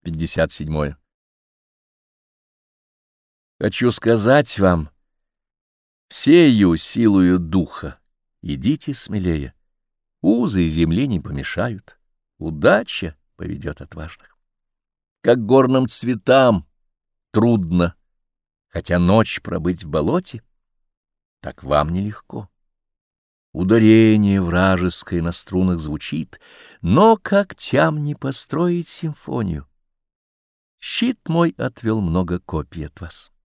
57. Хочу сказать вам, всею силою духа идите смелее, узы земли не помешают, удача поведет отважных. Как горным цветам трудно, хотя ночь пробыть в болоте, так вам нелегко. Ударение вражеское на струнах звучит, но когтям не построить симфонию. Щит мой отвел много копий от вас.